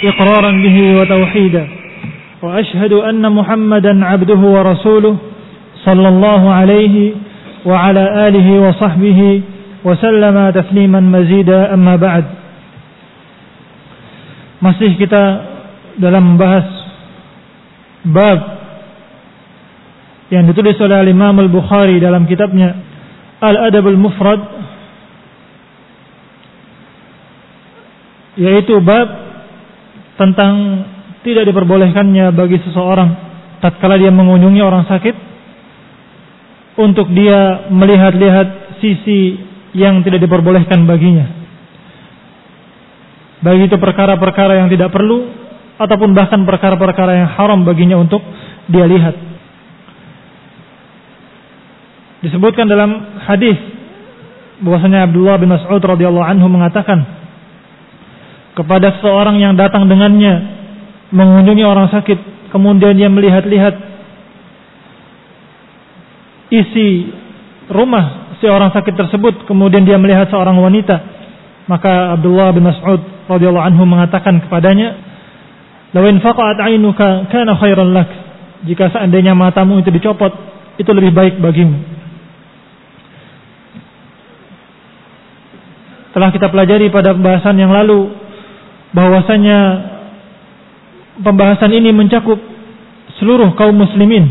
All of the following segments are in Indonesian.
إقرارا به وتوحيدا وأشهد أن محمدا عبده ورسوله صلى الله عليه وعلى آله وصحبه وسلم تسليما مزيدا أما بعد. Masih kita dalam membahas bab yang ditulis oleh Imam Al-Bukhari dalam kitabnya Al-Adab Al-Mufrad, yaitu bab tentang tidak diperbolehkannya bagi seseorang tatkala dia mengunjungi orang sakit untuk dia melihat-lihat sisi yang tidak diperbolehkan baginya. Baik itu perkara-perkara yang tidak perlu ataupun bahkan perkara-perkara yang haram baginya untuk dia lihat. Disebutkan dalam hadis bahwasanya Abdullah bin Mas'ud radhiyallahu anhu mengatakan kepada seseorang yang datang dengannya mengunjungi orang sakit, kemudian dia melihat-lihat isi rumah si orang sakit tersebut, kemudian dia melihat seorang wanita, maka Abdullah bin Mas'ud radhiyallahu anhu mengatakan kepadanya, "Law infaqat 'ainuka kana khairan lak." Jika seandainya matamu itu dicopot, itu lebih baik bagimu. Telah kita pelajari pada pembahasan yang lalu bahwasanya pembahasan ini mencakup seluruh kaum muslimin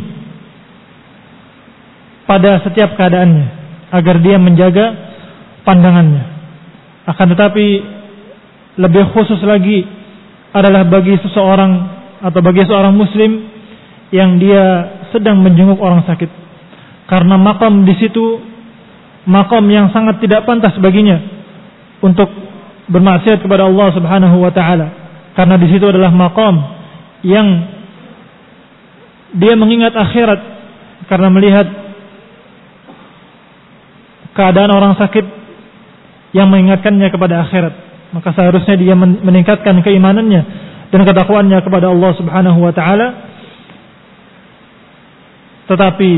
pada setiap keadaannya agar dia menjaga pandangannya. Akan tetapi lebih khusus lagi adalah bagi seseorang atau bagi seorang muslim yang dia sedang menjenguk orang sakit, karena makam di situ makam yang sangat tidak pantas baginya untuk bermaksiat kepada Allah Subhanahu wa taala, karena di situ adalah makam yang dia mengingat akhirat karena melihat keadaan orang sakit yang mengingatkannya kepada akhirat. Maka seharusnya dia meningkatkan keimanannya dan ketakwaannya kepada Allah Subhanahu wa taala. Tetapi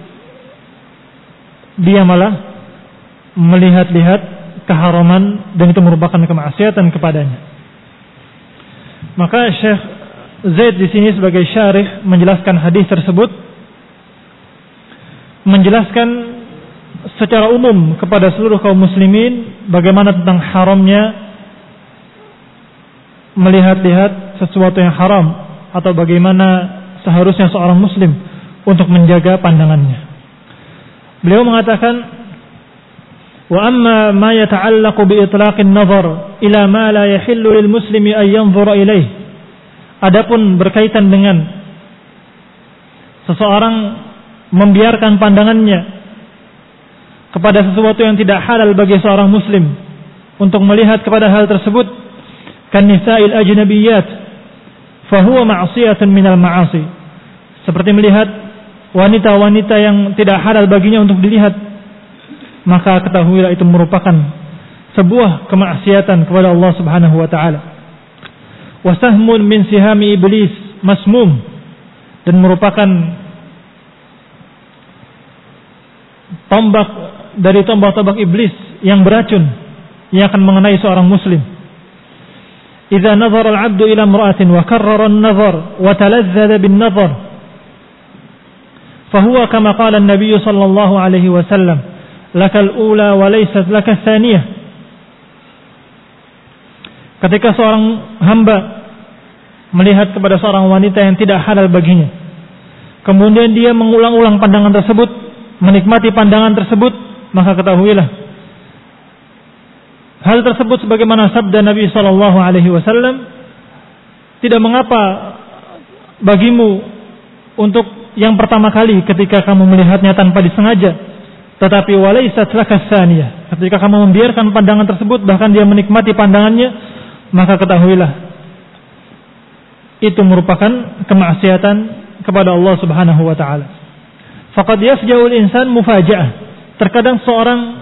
dia malah melihat-lihat keharaman dan itu merupakan kemaksiatan kepadanya. Maka Syekh Zaid di sini sebagai syarih menjelaskan hadis tersebut, menjelaskan secara umum kepada seluruh kaum muslimin bagaimana tentang haramnya melihat-lihat sesuatu yang haram, atau bagaimana seharusnya seorang muslim untuk menjaga pandangannya. Beliau mengatakan, wa amma ma yata'allaqu bi itlaqin nazar ila ma la yahillu lil muslimi an yanzura ilaih. Adapun berkaitan dengan seseorang membiarkan pandangannya kepada sesuatu yang tidak halal bagi seorang muslim untuk melihat kepada hal tersebut, kan nisa'il ajnabiyyat fa huwa ma'siyatun minal ma'asi. Seperti melihat wanita-wanita yang tidak halal baginya untuk dilihat, maka ketahuilah itu merupakan sebuah kemaksiatan kepada Allah Subhanahu wa taala. Wa sahmun min sihami iblis masmum, dan merupakan tombak dari tombak-tombak iblis yang beracun yang akan mengenai seorang muslim. Idza nazara al-'abdu ila imra'atin wa karrara an-nazar wa talazzadha bin-nazar fa huwa kama qala an-nabiy sallallahu alaihi wasallam, lakal ula wa laysat lakal thaniyah. Ketika seorang hamba melihat kepada seorang wanita yang tidak halal baginya, kemudian dia mengulang-ulang pandangan tersebut, menikmati pandangan tersebut, maka ketahuilah hal tersebut sebagaimana sabda Nabi sallallahu alaihi wasallam, tidak mengapa bagimu untuk yang pertama kali ketika kamu melihatnya tanpa disengaja, tetapi walaysat lakas tsaniyah, ketika kamu membiarkan pandangan tersebut bahkan dia menikmati pandangannya, maka ketahuilah itu merupakan kemaksiatan kepada Allah Subhanahu wa taala. Faqad yafja'ul insan mufaja'ah. Terkadang seorang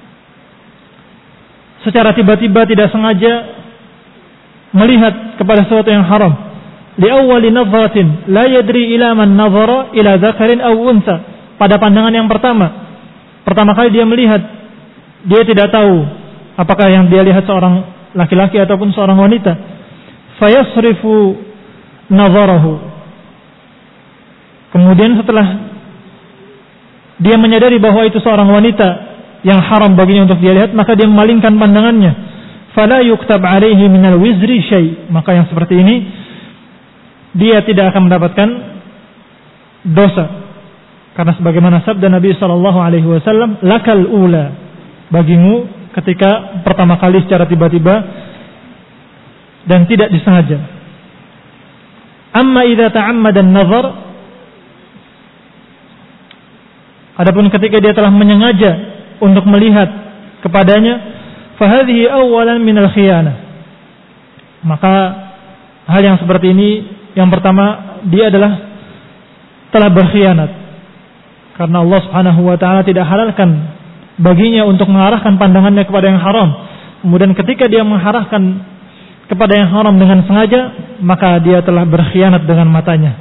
secara tiba-tiba tidak sengaja melihat kepada sesuatu yang haram. Li awwali nadhratin la yadri ila man nadhara ila dzakarin aw unsa. Pada pandangan yang pertama kali dia melihat, dia tidak tahu apakah yang dia lihat seorang laki-laki ataupun seorang wanita. fayasrifu nazarahu. Kemudian setelah dia menyadari bahwa itu seorang wanita yang haram baginya untuk dia lihat, maka dia memalingkan pandangannya. Fala yuktab alaihi minal wizri syai'. Maka yang seperti ini dia tidak akan mendapatkan dosa. Karena sebagaimana sabda Nabi sallallahu alaihi wasallam, lakal ula, bagimu ketika pertama kali secara tiba-tiba dan tidak disengaja. Amma idza ta'ammada an-nazar, adapun ketika dia telah menyengaja untuk melihat kepadanya, fahadhihi awalan minal khiyanah. Maka hal yang seperti ini, yang pertama, dia adalah telah berkhianat. Karena Allah Subhanahu wa taala tidak halalkan baginya untuk mengarahkan pandangannya kepada yang haram. Kemudian ketika dia mengarahkan kepada yang haram dengan sengaja, maka dia telah berkhianat dengan matanya.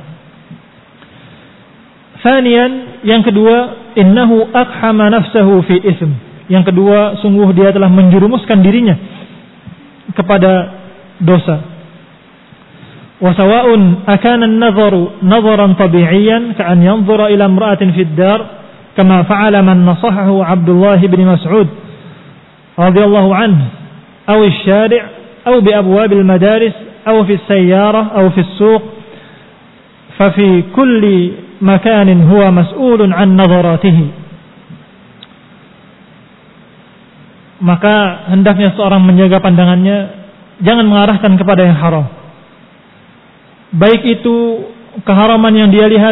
Tsaniyan, yang kedua, innahu aqhama nafsahu fi ism. Yang kedua, sungguh dia telah menjerumuskan dirinya kepada dosa. Wa sawa'un akana an-nazaru nazaran tabi'iyan ka'an yanzura ila imra'atin fi ad-dar kama fa'ala man nasahahu Abdullah bin Mas'ud radhiyallahu anhu aw asy-syari' aw bi abwab al-madaris aw fi as-sayyarah aw fi as-suq fa fi kulli makanin huwa mas'ulun an nazaratihi. Maka hendaknya seorang menjaga pandangannya, jangan mengarahkan kepada yang haram. Baik itu keharaman yang dia lihat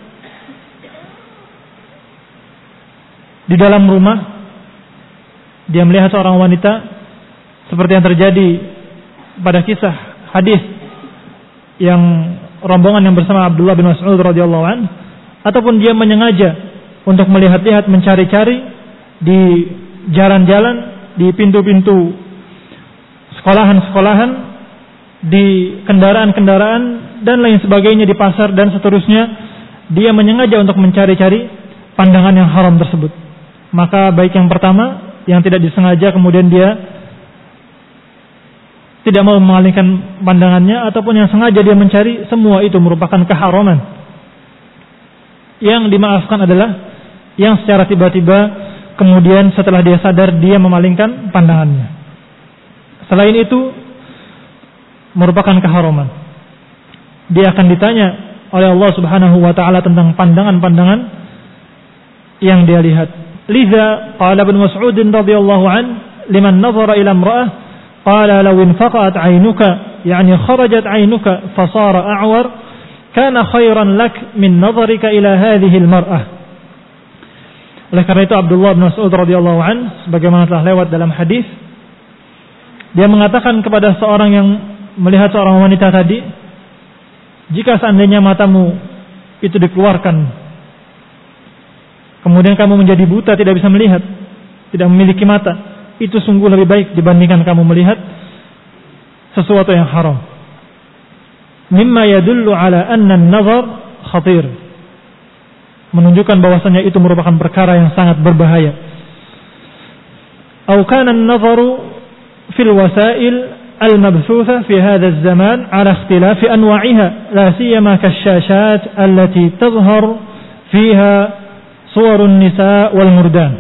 di dalam rumah, dia melihat seorang wanita seperti yang terjadi pada kisah hadis yang rombongan yang bersama Abdullah bin Mas'ud radhiyallahu anhu, ataupun dia menyengaja untuk melihat-lihat, mencari-cari di jalan-jalan, di pintu-pintu sekolahan-sekolahan, di kendaraan-kendaraan dan lain sebagainya, di pasar dan seterusnya, dia menyengaja untuk mencari-cari pandangan yang haram tersebut. Maka baik yang pertama yang tidak disengaja kemudian dia tidak mau mengalihkan pandangannya, ataupun yang sengaja dia mencari, semua itu merupakan keharaman. Yang dimaafkan adalah yang secara tiba-tiba kemudian setelah dia sadar dia memalingkan pandangannya. Selain itu merupakan keharaman. Dia akan ditanya oleh Allah Subhanahu wa taala tentang pandangan-pandangan yang dia lihat. Liza qala Ibnu Mas'ud radhiyallahu an liman nazara ila imra'ah qala law infaqat 'ainuka yani kharajat 'ainuka fasara a'war kana khairan lak min nazarika ila hadhihi al-mar'ah. Oleh karena itu Abdullah bin Mas'ud radhiyallahu an sebagaimana telah lewat dalam hadis, dia mengatakan kepada seorang yang melihat seorang wanita tadi, jika seandainya matamu itu dikeluarkan, kemudian kamu menjadi buta, tidak bisa melihat, tidak memiliki mata, itu sungguh lebih baik dibandingkan kamu melihat sesuatu yang haram. Mimma yadullu ala anna an-nazar khatir, menunjukkan bahwasanya itu merupakan perkara yang sangat berbahaya. Au kana an-nazaru fil wasail المبثوثة في هذا الزمان على اختلاف أنواعها لا سيما كالشاشات التي تظهر فيها صور النساء والمردان.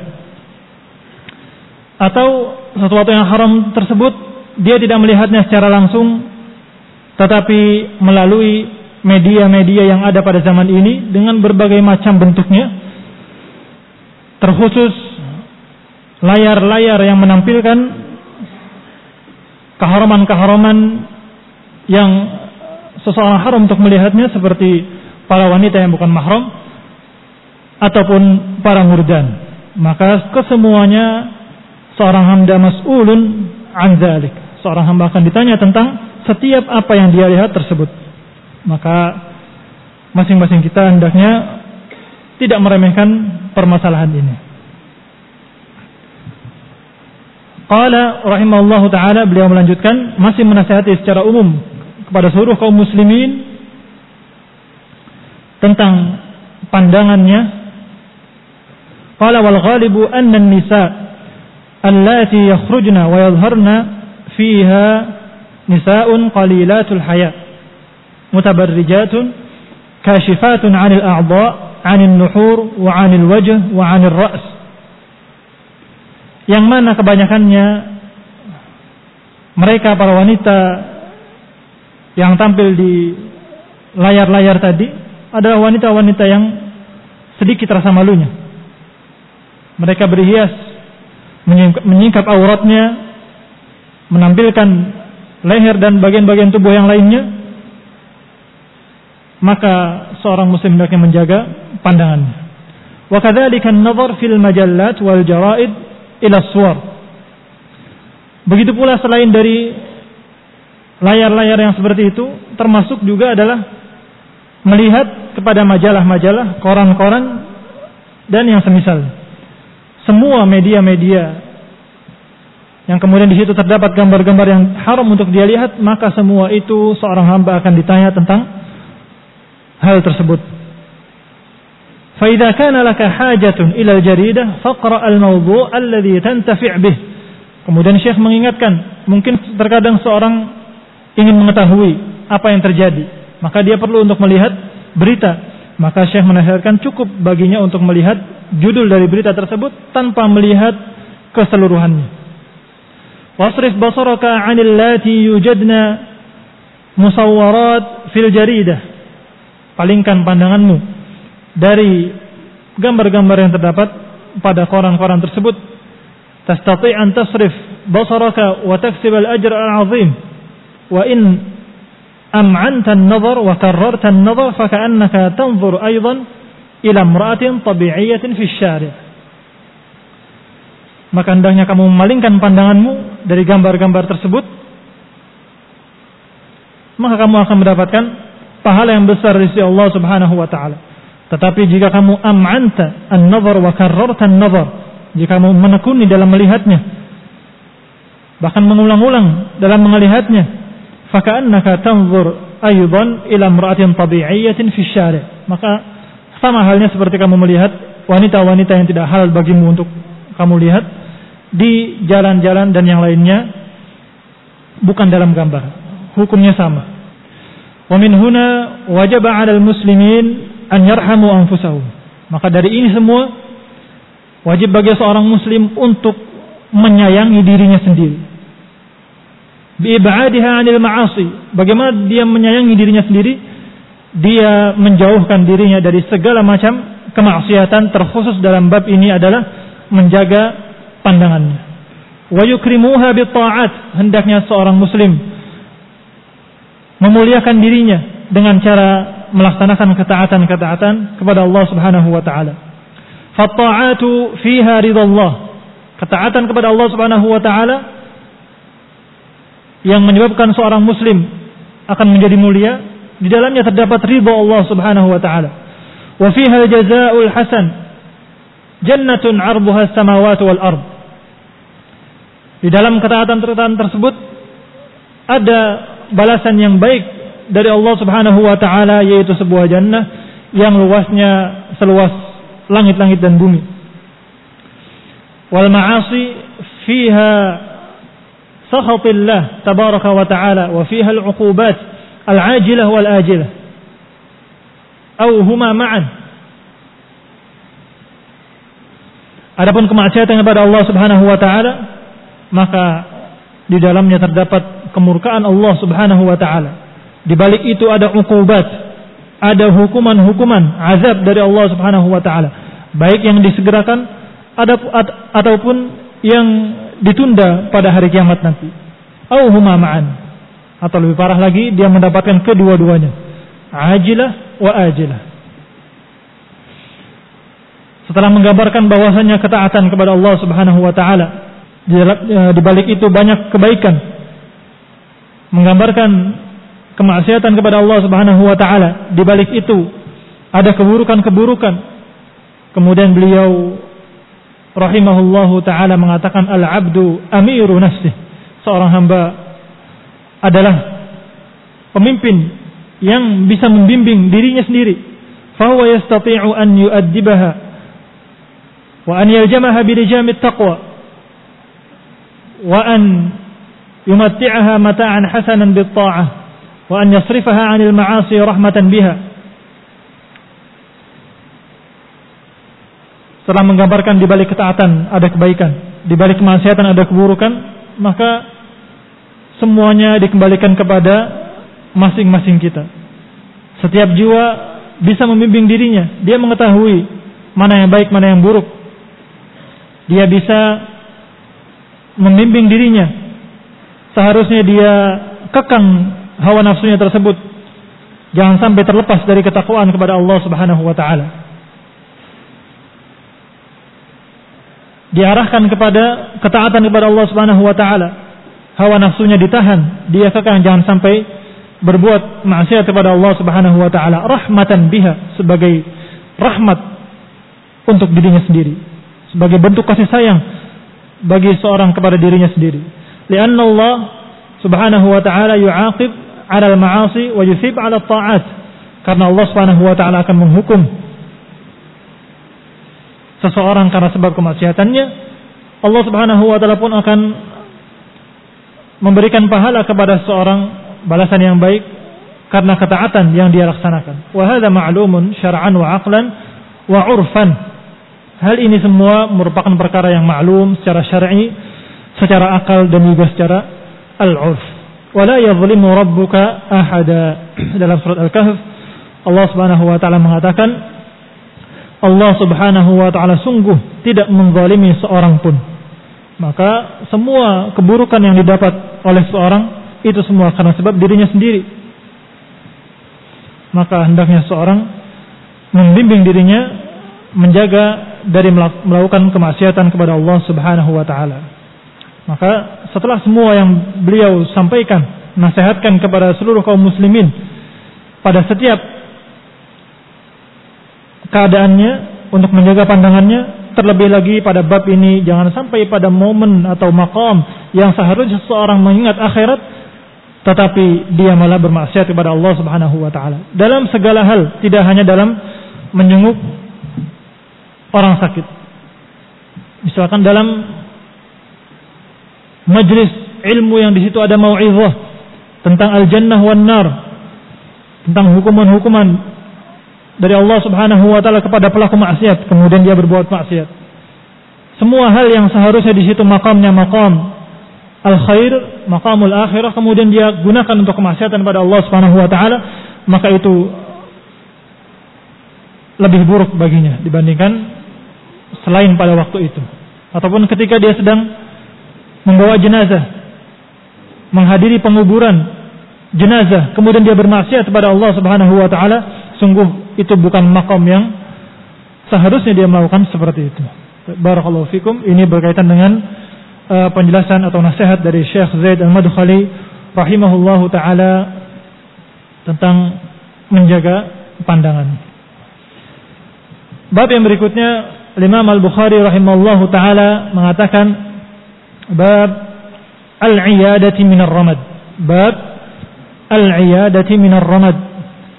Atau sesuatu yang haram tersebut dia tidak melihatnya secara langsung, tetapi melalui media-media yang ada pada zaman ini dengan berbagai macam bentuknya, terkhusus layar-layar yang menampilkan keharaman-keharaman yang seseorang haram untuk melihatnya, seperti para wanita yang bukan mahram ataupun para murdan. Maka kesemuanya seorang hamba mas'ulun an dzalik. Seorang hamba akan ditanya tentang setiap apa yang dia lihat tersebut. Maka masing-masing kita hendaknya tidak meremehkan permasalahan ini. Qala rahimahullahu ta'ala, beliau melanjutkan, masih menasihati secara umum kepada seluruh kaum muslimin tentang pandangannya. Qala wal ghalibu anna an-nisa allati yakhrujna wa yadhharna fiha nisa'un qalilatul haya mutabarrijatun kashifatun 'anil a'dha' 'anil nuhur wa 'anil wajh wa 'anil ra's. Yang mana kebanyakannya mereka para wanita yang tampil di layar-layar tadi adalah wanita-wanita yang sedikit rasa malunya. Mereka berhias, menyingkap auratnya, menampilkan leher dan bagian-bagian tubuh yang lainnya. Maka seorang muslim hendaknya menjaga pandangannya. Wa kadzalika an-nazar fil majallat wal jara'id ila suwar. Begitu pula selain dari layar-layar yang seperti itu, termasuk juga adalah melihat kepada majalah-majalah, koran-koran dan yang semisal. Semua media-media yang kemudian di situ terdapat gambar-gambar yang haram untuk dia lihat, maka semua itu seorang hamba akan ditanya tentang hal tersebut. Fa idza kana laka hajatun ila al-jaridah faqra al-mawdu' alladhi tantafi' bih. Kemudian Syekh mengingatkan, mungkin terkadang seorang ingin mengetahui apa yang terjadi, maka dia perlu untuk melihat berita. Maka Syekh menasihatkan cukup baginya untuk melihat judul dari berita tersebut tanpa melihat keseluruhannya. Wasrif basaraka 'anil lati yujadna musawwarat fil jaridah. Palingkan pandanganmu dari gambar-gambar yang terdapat pada koran-koran tersebut. Tastati' an tasrif basaraka wa taksib al-ajr al-'azim wa in am'anta an-nazar wa karrarta an-nazar fa ka'annaka tanzur aidan ila imra'atin tabi'iyyatin fi asy-syari'. Maka hendaknya kamu memalingkan pandanganmu dari gambar-gambar tersebut, maka kamu akan mendapatkan pahala yang besar di sisi Allah Subhanahu wa taala. Tetapi jika kamu am'anta an-nazar wa karrarta an-nazar, jika kamu menekuni dalam melihatnya, bahkan mengulang-ulang dalam melihatnya, fa ka'annaka tanzur aidan ila imra'atin tabi'iyyatin fi asy-syari'. Maka sama halnya seperti kamu melihat wanita-wanita yang tidak halal bagimu untuk kamu lihat di jalan-jalan dan yang lainnya, bukan dalam gambar. Hukumnya sama. Wa min huna wajaba 'alal muslimin an yarhamu anfusahum. Maka dari ini semua wajib bagi seorang muslim untuk menyayangi dirinya sendiri. Bi'ibadiha 'anil ma'asi. Bagaimana dia menyayangi dirinya sendiri? Dia menjauhkan dirinya dari segala macam kemaksiatan, terkhusus dalam bab ini adalah menjaga pandangannya. Wa yukrimuha bitta'at. Hendaknya seorang muslim memuliakan dirinya dengan cara melaksanakan ketaatan-ketaatan kepada Allah Subhanahu wa taala. Fatta'atu fiha ridallah. Ketaatan kepada Allah Subhanahu wa taala yang menyebabkan seorang muslim akan menjadi mulia, di dalamnya terdapat ridha Allah Subhanahu wa taala. Wa fiha al-jazaa'ul hasan. Jannatun 'arduha as-samawati wal ard. Di dalam ketaatan-ketaatan tersebut ada balasan yang baik dari Allah Subhanahu wa taala, yaitu sebuah jannah yang luasnya seluas langit-langit dan bumi. Wal ma'asi fiha sakhatillah tabaraka wa ta'ala wa fiha al-'uqubat al-'ajilah wal ajilah aw huma ma'an. Adapun kemaksiatan kepada Allah Subhanahu wa taala, maka di dalamnya terdapat kemurkaan Allah Subhanahu wa taala. Di balik itu ada uqubat, ada hukuman-hukuman, azab dari Allah Subhanahu wa taala, baik yang disegerakan ataupun yang ditunda pada hari kiamat nanti. Au huma ma'an. Atau lebih parah lagi, dia mendapatkan kedua-duanya, ajilah wa ajilah. Setelah menggambarkan bahwasanya ketaatan kepada Allah Subhanahu wa taala, di balik itu banyak kebaikan, menggambarkan kemaksiatan kepada Allah Subhanahu wa taala, di balik itu ada keburukan-keburukan. Kemudian beliau rahimahullahu taala mengatakan al-'abdu amiru nafsih. Seorang hamba adalah pemimpin yang bisa membimbing dirinya sendiri. Fa huwa yastati'u an yu'addibaha wa an yaljamaha bi rijamit taqwa wa an yumatti'aha mata'an hasanan bit-tha'ah wa an yasrifaha 'anil ma'asi rahmatan biha. Setelah menggambarkan di balik ketaatan ada kebaikan, di balik kemaksiatan ada keburukan, maka semuanya dikembalikan kepada masing-masing kita. Setiap jiwa bisa membimbing dirinya, dia mengetahui mana yang baik, mana yang buruk. Dia bisa membimbing dirinya. Seharusnya dia kekang hawa nafsunya tersebut, jangan sampai terlepas dari ketakwaan kepada Allah Subhanahu wa taala. Diarahkan kepada ketaatan kepada Allah Subhanahu wa taala. Hawa nafsunya ditahan, dia kekang jangan sampai berbuat maksiat kepada Allah Subhanahu wa taala, rahmatan biha, sebagai rahmat untuk dirinya sendiri, sebagai bentuk kasih sayang bagi seorang kepada dirinya sendiri. Lianna Allah Subhanahu wa taala yu'aqib 'ala al-ma'asi wa yusib 'ala at-ta'at. Karena Allah Subhanahu wa taala akan menghukum seseorang karena sebab kemaksiatannya, Allah Subhanahu wa taala pun akan memberikan pahala kepada seorang balasan yang baik karena ketaatan yang dia laksanakan. Wa hadza ma'lumun syar'an wa 'aqlan wa 'urfan. Hal ini semua merupakan perkara yang maklum secara syar'i, secara akal dan juga secara al-'urf. Wa la yadhlimu rabbuka ahada. Dalam surat Al-Kahf Allah Subhanahu wa taala mengatakan, Allah Subhanahu wa taala sungguh tidak menzalimi seorang pun. Maka semua keburukan yang didapat oleh seorang itu semua karena sebab dirinya sendiri. Maka hendaknya seorang membimbing dirinya menjaga dari melakukan kemaksiatan kepada Allah Subhanahu wa taala. Maka setelah semua yang beliau sampaikan, nasihatkan kepada seluruh kaum muslimin pada setiap keadaannya untuk menjaga pandangannya, terlebih lagi pada bab ini jangan sampai pada momen atau maqam yang seharusnya seseorang mengingat akhirat tetapi dia malah bermaksiat kepada Allah Subhanahu wa taala. Dalam segala hal, tidak hanya dalam menjenguk orang sakit. Misalkan dalam majlis ilmu yang di situ ada mau'izah tentang al-jannah wan nar, tentang hukuman-hukuman dari Allah Subhanahu wa taala kepada pelaku maksiat, kemudian dia berbuat maksiat. Semua hal yang seharusnya di situ makamnya makam al-khair, maqamul akhirah, kemudian dia gunakan untuk kemaksiatan pada Allah Subhanahu wa taala, maka itu lebih buruk baginya dibandingkan selain pada waktu itu. Ataupun ketika dia sedang membawa jenazah, menghadiri penguburan jenazah, kemudian dia bermaksiat kepada Allah Subhanahu wa taala, sungguh itu bukan makom yang seharusnya dia melakukan seperti itu. Barakallahu fikum. Ini berkaitan dengan penjelasan atau nasihat dari Syekh Zaid Al-Madkhali rahimahullahu taala tentang menjaga pandangan. Bab yang berikutnya, Imam Al-Bukhari rahimahullahu taala mengatakan bab al-'iyadati minar ramad. Bab al-'iyadati minar ramad.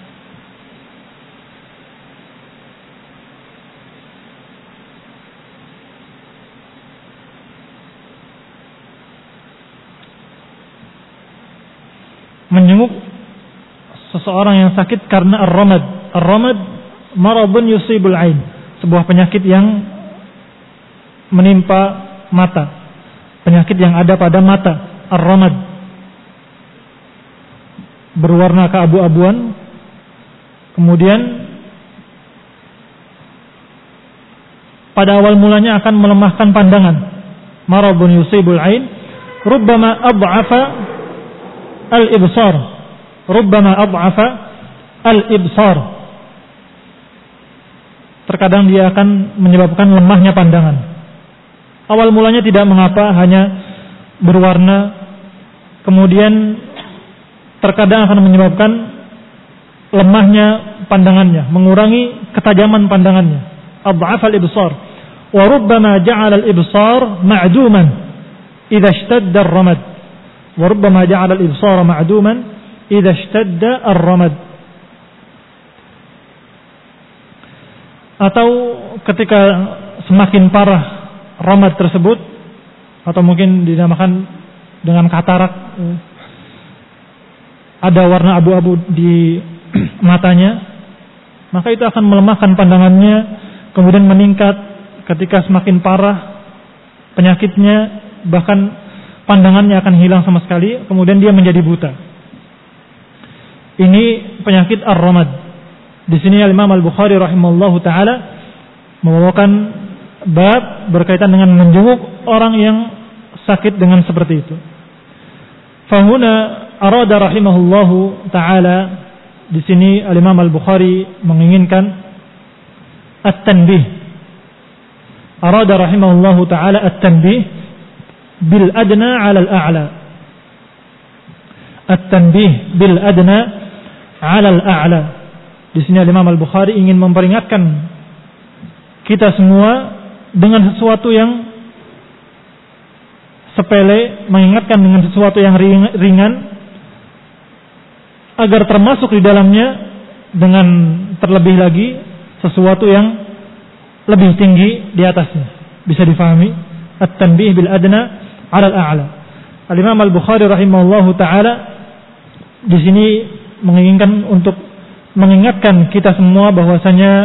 Menjenguk seseorang yang sakit karena ar-ramad. Ar-ramad maradun yusibul ain, sebuah penyakit yang menimpa mata, penyakit yang ada pada mata. Ar-ramad berwarna keabu-abuan, kemudian pada awal mulanya akan melemahkan pandangan. Maradun yusibul ain, rubbama ad'afa al-ibsar, rubbama ad'afa al-ibsar. Terkadang dia akan menyebabkan lemahnya pandangan. Awal mulanya tidak mengapa, hanya berwarna, kemudian terkadang akan menyebabkan lemahnya pandangannya, mengurangi ketajaman pandangannya. Ad'afa al-ibsar. Wa rubbama ja'ala al-ibsar ma'duman idza ishtadda ar-ramad. وربما جعل الإبصار معدوما إذا اشتد الرمد. Atau ketika semakin parah ramad tersebut, atau mungkin dinamakan dengan katarak, ada warna abu-abu di matanya, maka itu akan melemahkan pandangannya, kemudian meningkat ketika semakin parah penyakitnya, bahkan pandangannya akan hilang sama sekali, kemudian dia menjadi buta. Ini penyakit ar-ramad. Di sini Imam Al-Bukhari rahimahullahu taala membawakan bab berkaitan dengan menjenguk orang yang sakit dengan seperti itu. Fahuna arada rahimahullahu taala, di sini Imam Al-Bukhari menginginkan at-tanbih. Arada rahimahullahu taala at-tanbih bil adna 'ala al-a'la. At-tanbih bil adna 'ala al-a'la. Di sini Imam Al-Bukhari ingin memperingatkan kita semua dengan sesuatu yang sepele, mengingatkan dengan sesuatu yang ringan, agar termasuk di dalamnya dengan terlebih lagi sesuatu yang lebih tinggi di atasnya. Bisa difahami? At-tanbih bil adna 'ala al-a'la. Al-Imam Al-Bukhari rahimahullahu taala di sini menginginkan untuk mengingatkan kita semua bahwasanya,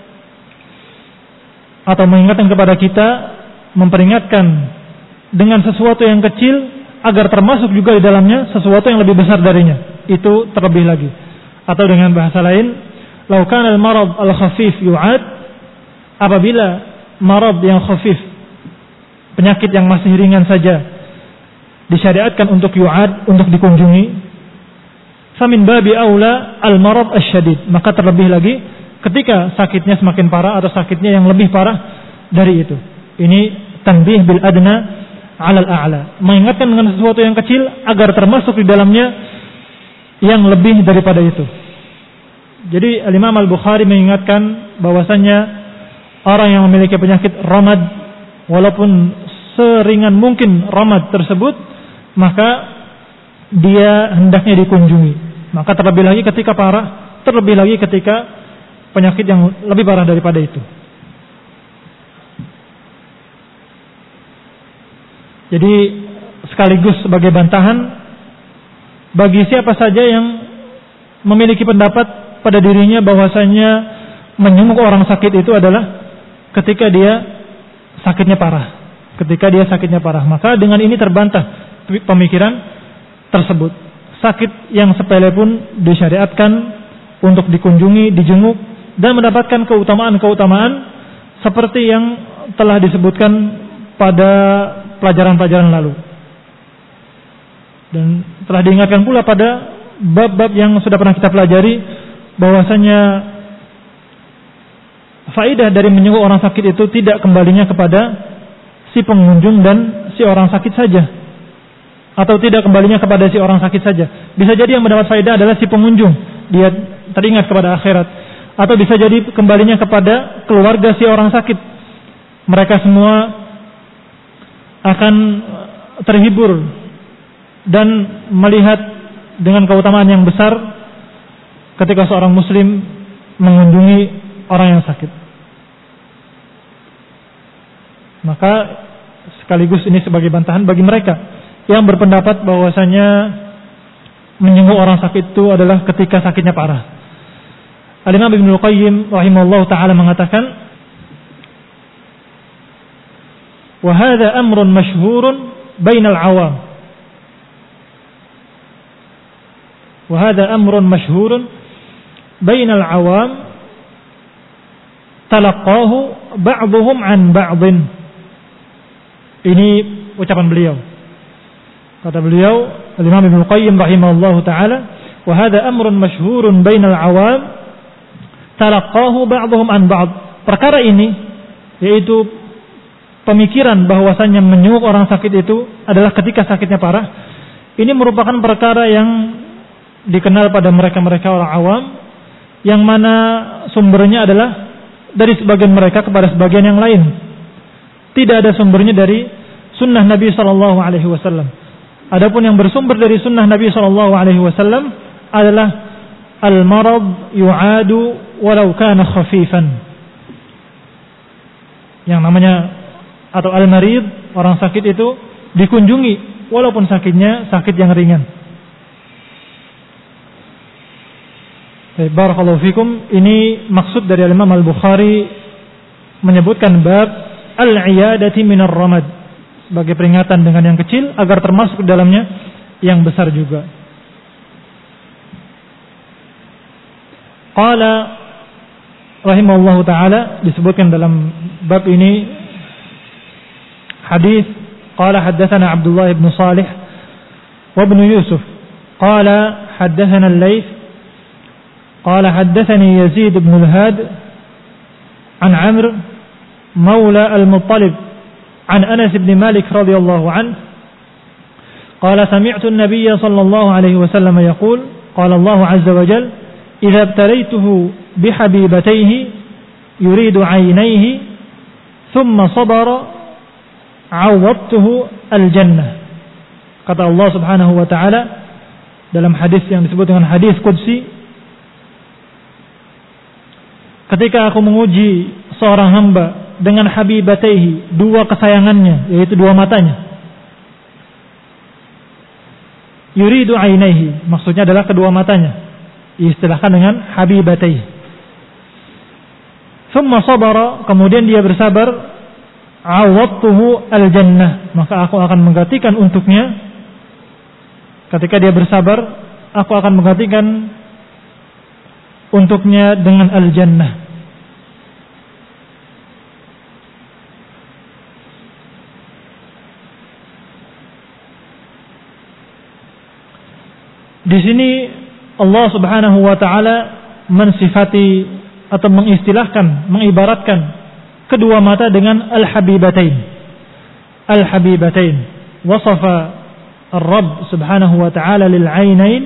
atau mengingatkan kepada kita, memperingatkan dengan sesuatu yang kecil agar termasuk juga di dalamnya sesuatu yang lebih besar darinya. Itu terlebih lagi. Atau dengan bahasa lain, law kana al-marad al-khafif yu'ad, apabila marad yang khafif, penyakit yang masih ringan saja, disyariatkan untuk yu'ad, untuk dikunjungi, famin babi aula al-marad asy-syadid, maka terlebih lagi ketika sakitnya semakin parah atau sakitnya yang lebih parah dari itu. Ini tanbih bil adna 'ala al-a'la, mengingatkan dengan sesuatu yang kecil agar termasuk di dalamnya yang lebih daripada itu. Jadi Imam Al-Bukhari mengingatkan bahwasanya orang yang memiliki penyakit ramad, walaupun seringan mungkin ramad tersebut, maka dia hendaknya dikunjungi. Maka terlebih lagi ketika parah, terlebih lagi ketika penyakit yang lebih parah daripada itu. Jadi sekaligus sebagai bantahan bagi siapa saja yang memiliki pendapat pada dirinya bahwasanya menyembuh orang sakit itu adalah ketika dia sakitnya parah. Ketika dia sakitnya parah, maka dengan ini terbantah pemikiran tersebut. Sakit yang sepele pun disyariatkan untuk dikunjungi, dijenguk, dan mendapatkan keutamaan-keutamaan seperti yang telah disebutkan pada pelajaran-pelajaran lalu. Dan telah diingatkan pula pada bab-bab yang sudah pernah kita pelajari bahwasanya faedah dari menyembuh orang sakit itu tidak kembalinya kepada si pengunjung dan si orang sakit saja, atau tidak kembalinya kepada si orang sakit saja. Bisa jadi yang mendapat faedah adalah si pengunjung, dia teringat kepada akhirat, atau bisa jadi kembalinya kepada keluarga si orang sakit. Mereka semua akan terhibur dan melihat dengan keutamaan yang besar ketika seorang muslim mengunjungi orang yang sakit. Maka sekaligus ini sebagai bantahan bagi mereka yang berpendapat bahwasanya menyembuh orang sakit itu adalah ketika sakitnya parah. Al-Imam Ibnu Qayyim rahimahullahu taala mengatakan, "Wa hadza amrun masyhurun bainal 'awam." Wa hadza amrun masyhurun bainal 'awam talaqqahu ba'dhum 'an ba'dhin. Ini ucapan beliau. Kata beliau, Al-Imam Ibnu Qayyim rahimahullahu taala, "Wa hadza amrun masyhurun bainal 'awam talaqqahu ba'dhum 'an ba'd." Perkara ini, yaitu pemikiran bahwasannya menyembuh orang sakit itu adalah ketika sakitnya parah, ini merupakan perkara yang dikenal pada mereka-mereka orang awam, yang mana sumbernya adalah dari sebagian mereka kepada sebagian yang lain. Tidak ada sumbernya dari sunnah Nabi SAW. Adapun yang bersumber dari sunnah Nabi SAW adalah al-marad yu'adu walau kana khafifan. Yang namanya atau al-marid, orang sakit itu dikunjungi walaupun sakitnya sakit yang ringan. Barakallahu fikum. Ini maksud dari Imam Al-Bukhari menyebutkan bab al-iyadati minar ramad sebagai peringatan dengan yang kecil agar termasuk dalamnya yang besar juga. Qala rahimahullahu taala, disebutkan dalam bab ini hadis, qala haddatsana Abdullah ibn Salih wa ibn Yusuf qala haddatsana al-Laits qala haddatsani Yazid ibn al-Had an Amr mawla al-Muttalib an Anas ibn Malik radhiyallahu anhu qala sami'tu an-nabiy sallallahu alaihi wasallam yaqul qala Allah azza wa jalla idza ibtalaituhu bihabibatayhi yuridu 'aynayhi thumma sabara 'awwadtuhu al-jannah. Kata Allah Subhanahu wa taala dalam hadis yang disebut dengan hadis qudsi, ketika aku menguji seorang hamba dengan habibatayhi, dua kesayangannya, yaitu dua matanya. Yuridu 'aynayhi, maksudnya adalah kedua matanya. Diistilahkan dengan habibatayhi. Thumma sabara, kemudian dia bersabar, awadtuhu al-jannah, maka aku akan menggantikan untuknya. Ketika dia bersabar, aku akan menggantikan untuknya dengan al-jannah. Di sini Allah Subhanahu wa taala mensifati atau mengistilahkan, mengibaratkan kedua mata dengan al-habibatain. Al-habibatain. Wasafa Ar-Rabb Subhanahu wa taala lil 'ainain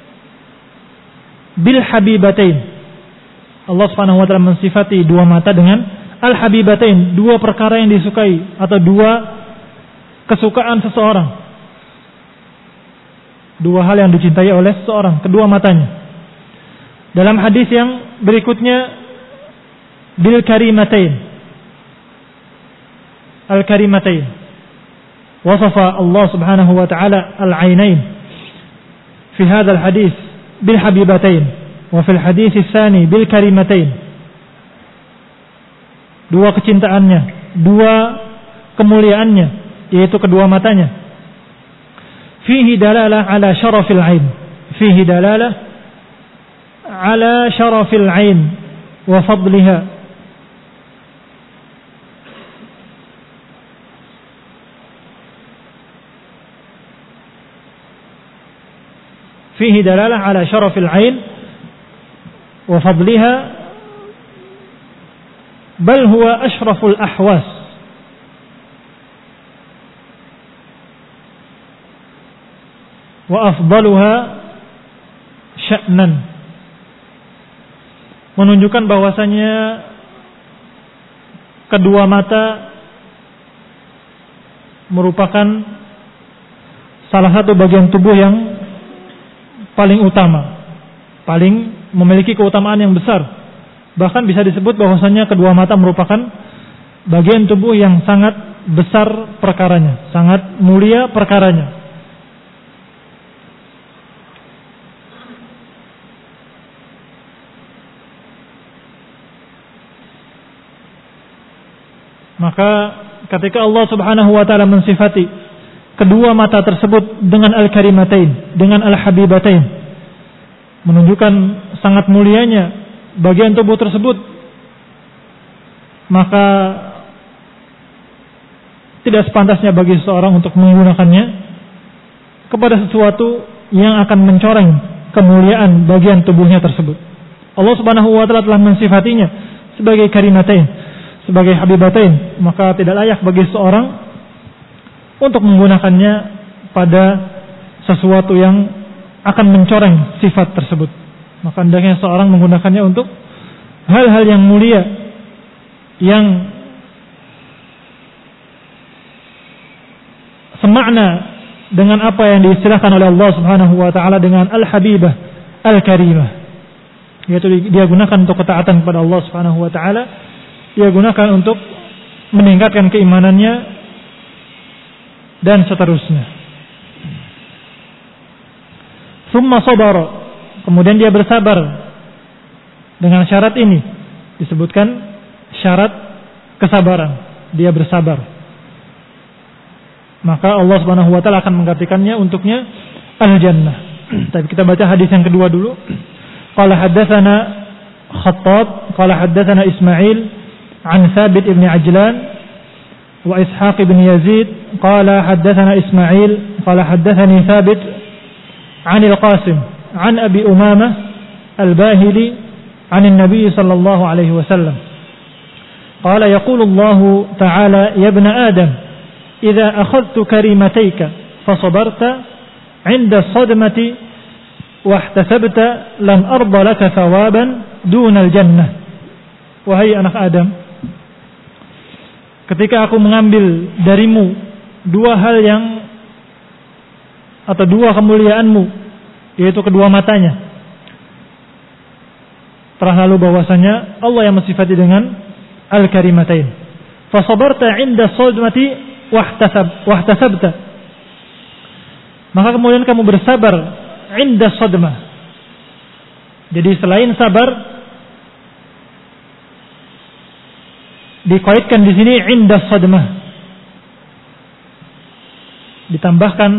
bil habibatain. Allah Subhanahu wa taala mensifati dua mata dengan al-habibatain, dua perkara yang disukai atau dua kesukaan seseorang. Dua hal yang dicintai oleh seseorang, kedua matanya. Dalam hadis yang berikutnya, bil karimatain, al karimatain, wasafa Allah Subhanahu wa taala al ainain fi hadzal hadis bil habibatain wa fil hadis tsani bil karimatain. Dua kecintaannya, dua kemuliaannya, yaitu kedua matanya. فيه دلالة على شرف العين فيه دلالة على شرف العين وفضلها فيه دلالة على شرف العين وفضلها بل هو أشرف الأحواس wa afdaluha sya'nan, menunjukkan bahwasanya kedua mata merupakan salah satu bagian tubuh yang paling utama, paling memiliki keutamaan yang besar. Bahkan bisa disebut bahwasanya kedua mata merupakan bagian tubuh yang sangat besar perkaranya, sangat mulia perkaranya. Maka ketika Allah Subhanahu wa taala mensifati kedua mata tersebut dengan al-karimatain, dengan al-habibatain, menunjukkan sangat mulianya bagian tubuh tersebut, maka tidak sepantasnya bagi seseorang untuk menggunakannya kepada sesuatu yang akan mencoreng kemuliaan bagian tubuhnya tersebut. Allah Subhanahu wa taala telah mensifatinya sebagai karimatain, sebagai habibatain, maka tidak layak bagi seorang untuk menggunakannya pada sesuatu yang akan mencoreng sifat tersebut. Maka hendaknya seorang menggunakannya untuk hal-hal yang mulia, yang semakna dengan apa yang diistilahkan oleh Allah Subhanahu wa taala dengan al-habibah, al-karimah, yaitu dia gunakan untuk ketaatan kepada Allah Subhanahu wa taala. Dia gunakan untuk meningkatkan keimanannya dan seterusnya. Tsumma sabara, kemudian dia bersabar. Dengan syarat ini disebutkan syarat kesabaran, dia bersabar. Maka Allah Subhanahu wa taala akan menggantikannya untuknya al-jannah. Tapi kita baca hadis yang kedua dulu. Qala haddatsana Khattab qala haddatsana Ismail an Thabit ibn Ajlan wa Ishaq ibn Yazid qala haddatsana Ismail qala haddatsani Thabit an al-Qasim an Abi Umamah al-Bahili an an-Nabi sallallahu alaihi wasallam qala yaqulu Allah ta'ala ya ibn Adam idza akhadhtu karimatayka fasabarta 'inda as-sadmati wahtasabta lam arda laka thawaban dunal jannah. Wahai anak Adam, ketika aku mengambil darimu dua hal yang atau dua kemuliaanmu, yaitu kedua matanya, telah lalu bahwasanya Allah yang mensifati dengan al-karimatain. Fasabarta 'inda sadmati wahtasabta, maka kemudian kamu bersabar inda sadmah. Jadi selain sabar dikaitkan di sini inda sadmah. Ditambahkan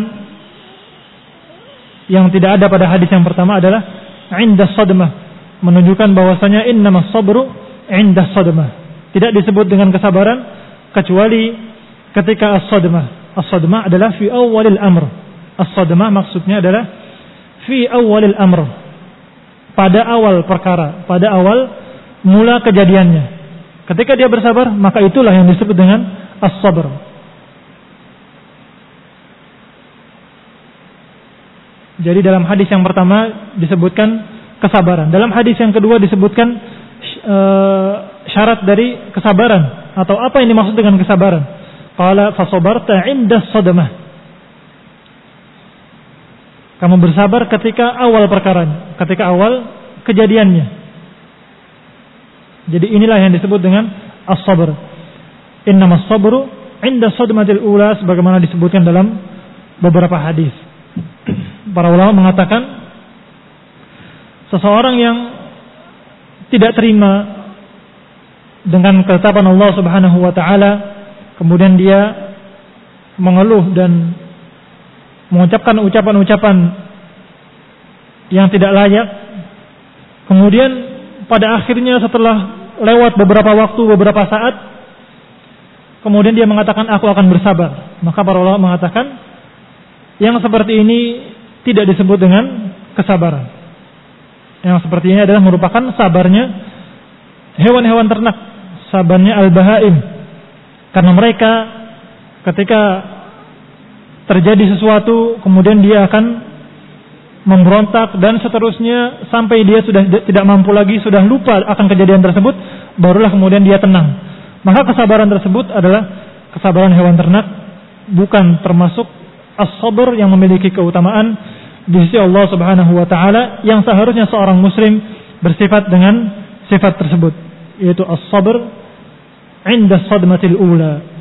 yang tidak ada pada hadis yang pertama adalah inda sadmah, menunjukkan bahwasanya innamas sabru inda sadmah. Tidak disebut dengan kesabaran kecuali ketika as-sadmah. As-sadmah adalah fi awwalil amr. As-sadmah maksudnya adalah fi awalil amr, pada awal perkara, pada awal mula kejadiannya. Ketika dia bersabar, maka itulah yang disebut dengan as-sabr. Jadi dalam hadis yang pertama disebutkan kesabaran, dalam hadis yang kedua disebutkan syarat dari kesabaran, atau apa yang dimaksud dengan kesabaran. Qala fasabarta 'inda as-sadmah, kamu bersabar ketika awal perkaranya, ketika awal kejadiannya. Jadi inilah yang disebut dengan as-sabr. Innamas sabru 'inda sadmatil ula, sebagaimana disebutkan dalam beberapa hadis. Para ulama mengatakan seseorang yang tidak terima dengan ketetapan Allah Subhanahu wa taala, kemudian dia mengeluh dan mengucapkan ucapan-ucapan yang tidak layak, kemudian pada akhirnya setelah lewat beberapa waktu, beberapa saat, kemudian dia mengatakan aku akan bersabar. Maka para ulama mengatakan yang seperti ini tidak disebut dengan kesabaran. Yang seperti ini adalah merupakan sabarnya hewan-hewan ternak, sabarnya al-bahaim. Karena mereka ketika terjadi sesuatu, kemudian dia akan memberontak dan seterusnya sampai dia sudah tidak mampu lagi, sudah lupa akan kejadian tersebut, barulah kemudian dia tenang. Maka kesabaran tersebut adalah kesabaran hewan ternak, bukan termasuk as-sabr yang memiliki keutamaan di sisi Allah Subhanahu wa taala, yang seharusnya seorang muslim bersifat dengan sifat tersebut, yaitu as-sabr 'inda sadmatil ula.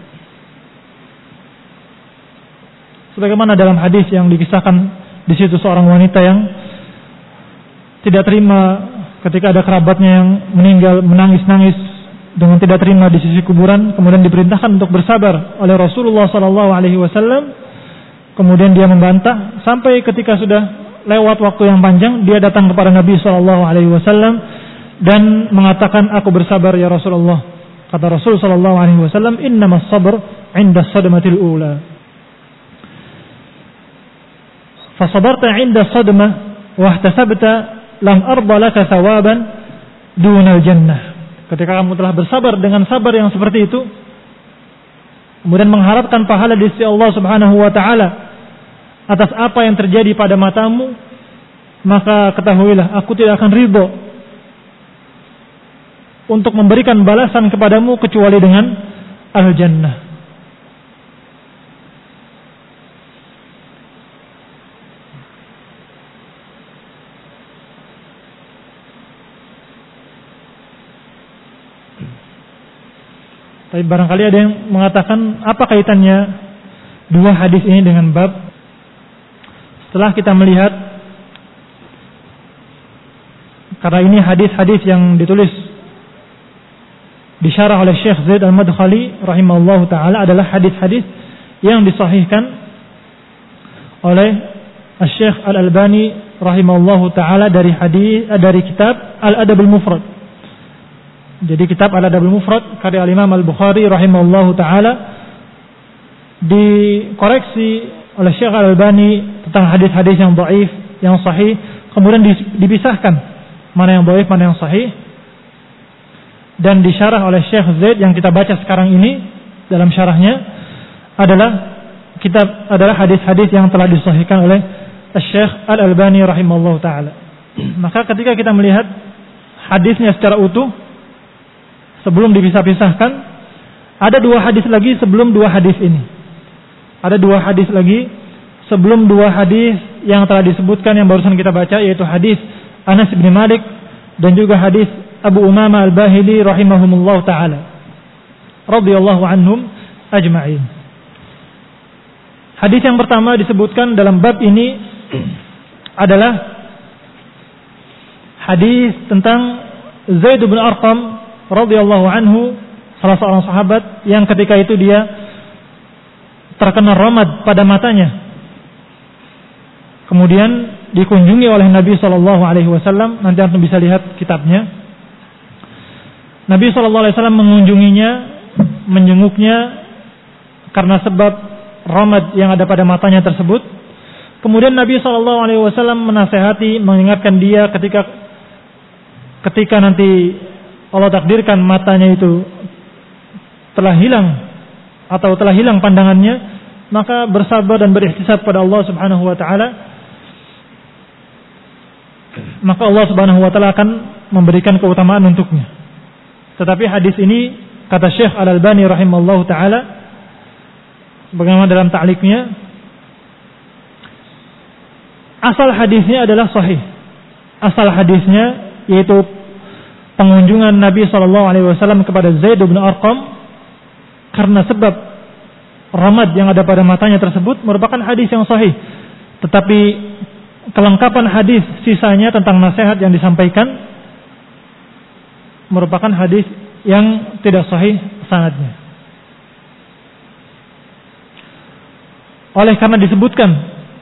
Sebagaimana dalam hadis yang dikisahkan di situ seorang wanita yang tidak terima ketika ada kerabatnya yang meninggal, menangis-nangis dengan tidak terima di sisi kuburan, kemudian diperintahkan untuk bersabar oleh Rasulullah sallallahu alaihi wasallam. Kemudian dia membantah sampai ketika sudah lewat waktu yang panjang, dia datang kepada Nabi sallallahu alaihi wasallam dan mengatakan, "Aku bersabar ya Rasulullah." Kata Rasul sallallahu alaihi wasallam, "Innamas sabr 'inda sadmatil ula." Fasabarta 'inda sadmah wahtasabta lam arda laka thawaban dunal jannah. Ketika kamu telah bersabar dengan sabar yang seperti itu, kemudian mengharapkan pahala di sisi Allah Subhanahu wa taala atas apa yang terjadi pada matamu, maka ketahuilah aku tidak akan ridho untuk memberikan balasan kepadamu kecuali dengan al-jannah. Tapi barangkali ada yang mengatakan, apa kaitannya dua hadis ini dengan bab? Setelah kita melihat karena ini hadis-hadis yang ditulis disyarah oleh Syekh Zaid Al-Madkhali rahimahullahu taala adalah hadis-hadis yang disahihkan oleh Syekh Al-Albani rahimahullahu taala dari kitab Al-Adabul Mufrad. Jadi kitab Al-Adabul Mufrad karya Imam Al-Bukhari rahimahullahu taala dikoreksi oleh Syekh Al-Albani tentang hadis-hadis yang dhaif, yang sahih, kemudian dipisahkan mana yang dhaif, mana yang sahih, dan disyarah oleh Syekh Zaid yang kita baca sekarang ini dalam syarahnya adalah hadis-hadis yang telah disahihkan oleh Syekh Al-Albani rahimahullah taala. Maka ketika kita melihat hadisnya secara utuh sebelum dipisah-pisahkan, ada dua hadis lagi sebelum dua hadis ini. Ada dua hadis lagi sebelum dua hadis yang telah disebutkan yang barusan kita baca, yaitu hadis Anas bin Malik dan juga hadis Abu Umamah Al-Bahili rahimahumullah ta'ala radhiyallahu anhum ajma'in. Hadis yang pertama disebutkan dalam bab ini adalah hadis tentang Zaid bin Arqam radhiyallahu anhu, salah seorang sahabat yang ketika itu dia terkena ramad pada matanya. Kemudian dikunjungi oleh Nabi SAW. Nanti antum bisa lihat kitabnya. Nabi SAW mengunjunginya, menjenguknya karena sebab ramad yang ada pada matanya tersebut. Kemudian Nabi SAW menasehati, mengingatkan dia ketika nanti Allah takdirkan matanya itu telah hilang atau telah hilang pandangannya, maka bersabar dan berikhtisab pada Allah Subhanahu wa taala. Maka Allah Subhanahu wa taala akan memberikan keutamaan untuknya. Tetapi hadis ini kata Syekh Al-Albani rahimallahu taala bagaimana dalam ta'liqnya, asal hadisnya adalah sahih. Asal hadisnya yaitu pengunjungan Nabi SAW kepada Zaid bin Arqam karena sebab ramad yang ada pada matanya tersebut merupakan hadis yang sahih. Tetapi kelengkapan hadis sisanya tentang nasihat yang disampaikan merupakan hadis yang tidak sahih sanadnya. Oleh karena disebutkan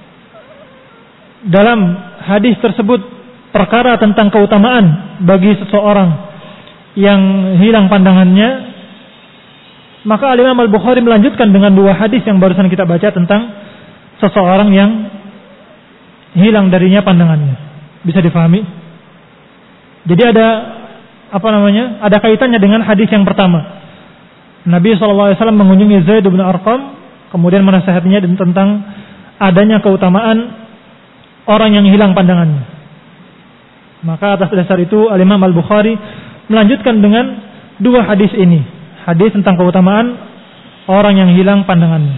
dalam hadis tersebut perkara tentang keutamaan bagi seseorang yang hilang pandangannya, maka Imam Al-Bukhari melanjutkan dengan dua hadis yang barusan kita baca tentang seseorang yang hilang darinya pandangannya. Bisa difahami? Jadi ada kaitannya dengan hadis yang pertama. Nabi SAW mengunjungi Zaid bin Arqam, kemudian menasihatinya tentang adanya keutamaan orang yang hilang pandangannya. Maka atas dasar itu Imam Al-Bukhari melanjutkan dengan dua hadis ini. Hadis tentang keutamaan orang yang hilang pandangannya.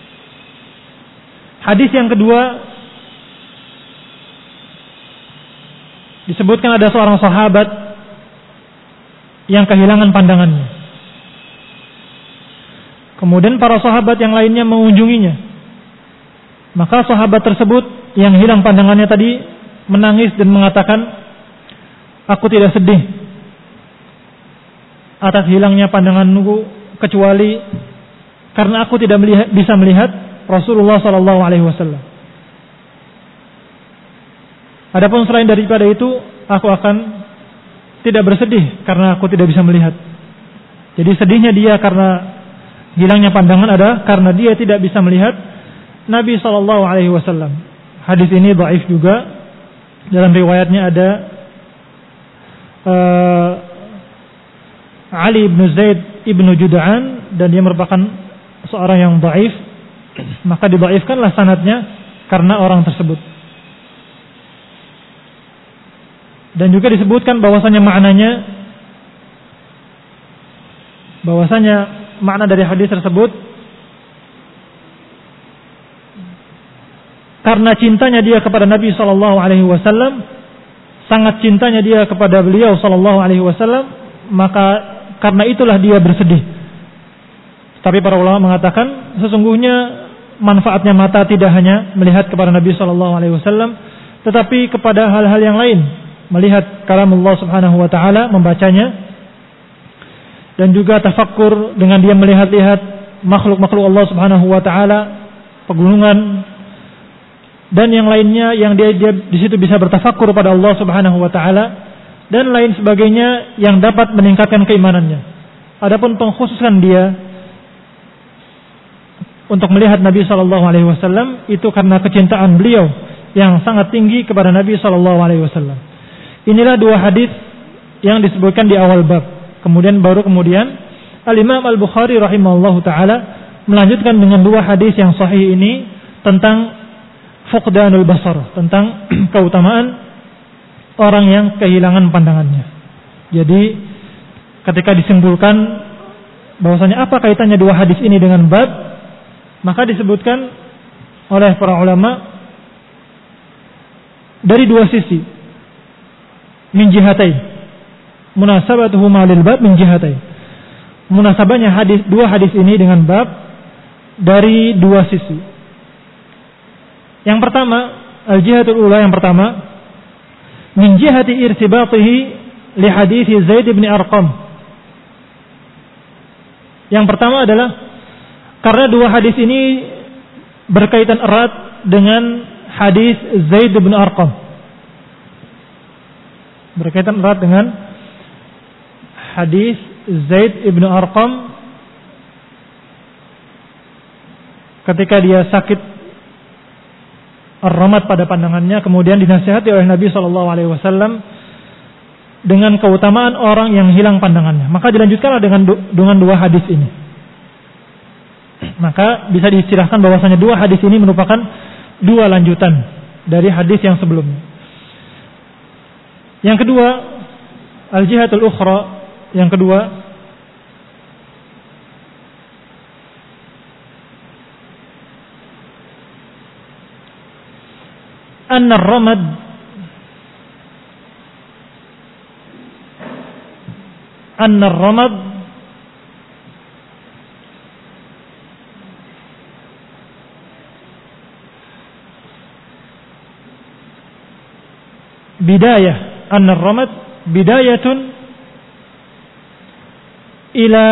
Hadis yang kedua disebutkan ada seorang sahabat yang kehilangan pandangannya. Kemudian para sahabat yang lainnya mengunjunginya. Maka sahabat tersebut yang hilang pandangannya tadi menangis dan mengatakan, "Aku tidak sedih atas hilangnya pandanganku kecuali karena aku tidak bisa melihat Rasulullah SAW. Adapun selain daripada itu, aku akan tidak bersedih karena aku tidak bisa melihat." Jadi sedihnya dia karena hilangnya pandangan adalah karena dia tidak bisa melihat Nabi SAW. Hadis ini dhaif juga. Dalam riwayatnya ada Ali bin Zaid ibnu Jud'an dan dia merupakan seorang yang dhaif, maka didhaifkanlah sanadnya karena orang tersebut. Dan juga disebutkan bahwasanya makna dari hadis tersebut karena cintanya dia kepada Nabi SAW, sangat cintanya dia kepada beliau SAW, maka karena itulah dia bersedih. Tapi para ulama mengatakan sesungguhnya manfaatnya mata tidak hanya melihat kepada Nabi SAW, tetapi kepada hal-hal yang lain, melihat kalam Allah Subhanahu wa taala, membacanya, dan juga tafakkur dengan dia melihat-lihat makhluk-makhluk Allah Subhanahu wa taala, pegunungan dan yang lainnya yang dia di situ bisa bertafakkur pada Allah Subhanahu wa taala dan lain sebagainya yang dapat meningkatkan keimanannya. Adapun pengkhususan dia untuk melihat Nabi sallallahu alaihi wasallam itu karena kecintaan beliau yang sangat tinggi kepada Nabi sallallahu alaihi wasallam. Inilah dua hadis yang disebutkan di awal bab. Kemudian Al-Imam Al-Bukhari rahimahullahu taala melanjutkan dengan dua hadis yang sahih ini tentang fuqdanul basar, tentang keutamaan orang yang kehilangan pandangannya. Jadi ketika disimpulkan bahwasanya apa kaitannya dua hadis ini dengan bab, maka disebutkan oleh para ulama dari dua sisi, min jihatain, munasabatuhuma lil bab min jihatain. Munasabahnya dua hadis ini dengan bab dari dua sisi. Yang pertama, al-jihatul ula, yang pertama, min jihati irtibatihi li hadits Zaid bin Arqam. Yang pertama adalah karena dua hadis ini berkaitan erat dengan hadis Zaid bin Arqam. Berkaitan erat dengan hadis Zaid bin Arqam ketika dia sakit ar-ramad pada pandangannya, kemudian dinasihati oleh Nabi SAW dengan keutamaan orang yang hilang pandangannya. Maka dilanjutkanlah dengan dua hadis ini. Maka bisa diistilahkan bahwasanya dua hadis ini merupakan dua lanjutan dari hadis yang sebelumnya. Yang kedua, al-jihatul ukhra, yang kedua, anna ar-ramad bidayatun ila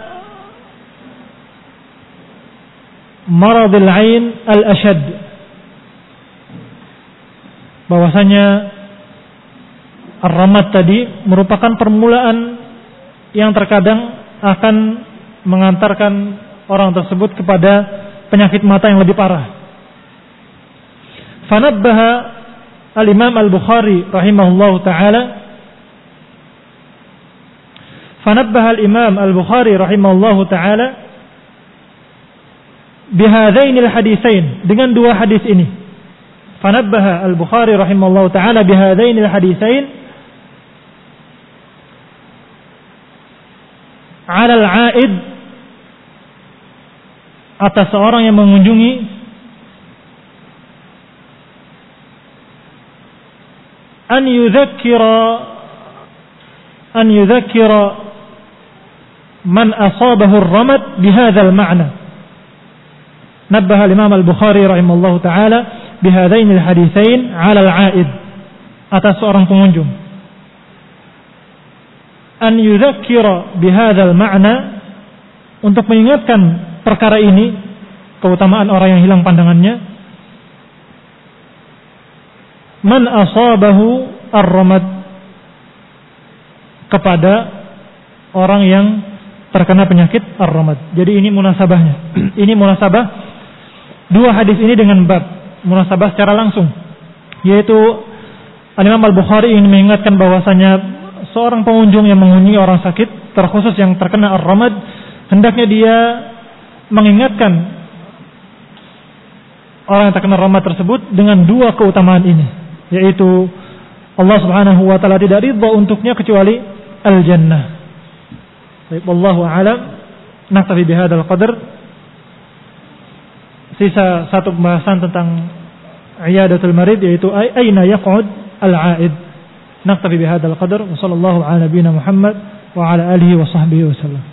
maradil ain al-ashad. Bahwasanya ar-ramad tadi merupakan permulaan yang terkadang akan mengantarkan orang tersebut kepada penyakit mata yang lebih parah. Fanabbaha al-Imam Al-Bukhari rahimahullahu taala, fanabbaha al-Imam Al-Bukhari rahimahullahu taala bihadaini al-haditsain, dengan dua hadis ini. Fanabbaha Al-Bukhari rahimahullahu taala bihadaini al-haditsain ala al-aid, atas seorang yang mengunjungi an yudzakkira man asabahu ar-ramad bihadzal ma'na. Nabbaha al-Imam Al-Bukhari rahimahullahu taala bihadaini al-haditsain 'ala al-'aid, atas seorang pengunjung, an yudzakkira bihadzal ma'na, untuk mengingatkan perkara ini, keutamaan orang yang hilang pandangannya, man asabahu ar-ramad, kepada orang yang terkena penyakit ar-ramad. Jadi ini munasabahnya. Ini munasabah dua hadis ini dengan bab, munasabah secara langsung, yaitu Imam Al-Bukhari ingin mengingatkan bahwasanya seorang pengunjung yang mengunjungi orang sakit, terkhusus yang terkena ar-ramad, hendaknya dia mengingatkan orang yang terkena ar-ramad tersebut dengan dua keutamaan ini, yaitu Allah Subhanahu wa taala tidak ridha untuknya kecuali al-jannah. Baik, wallahu a'lam. Naktafi bihadzal qadar. Sisa satu pembahasan tentang iyadatul marid, yaitu aina yaq'ud al-'aid. Naktafi bihadzal qadar wa sallallahu ala nabiyyina Muhammad wa ala alihi wa sahbihi wasallam.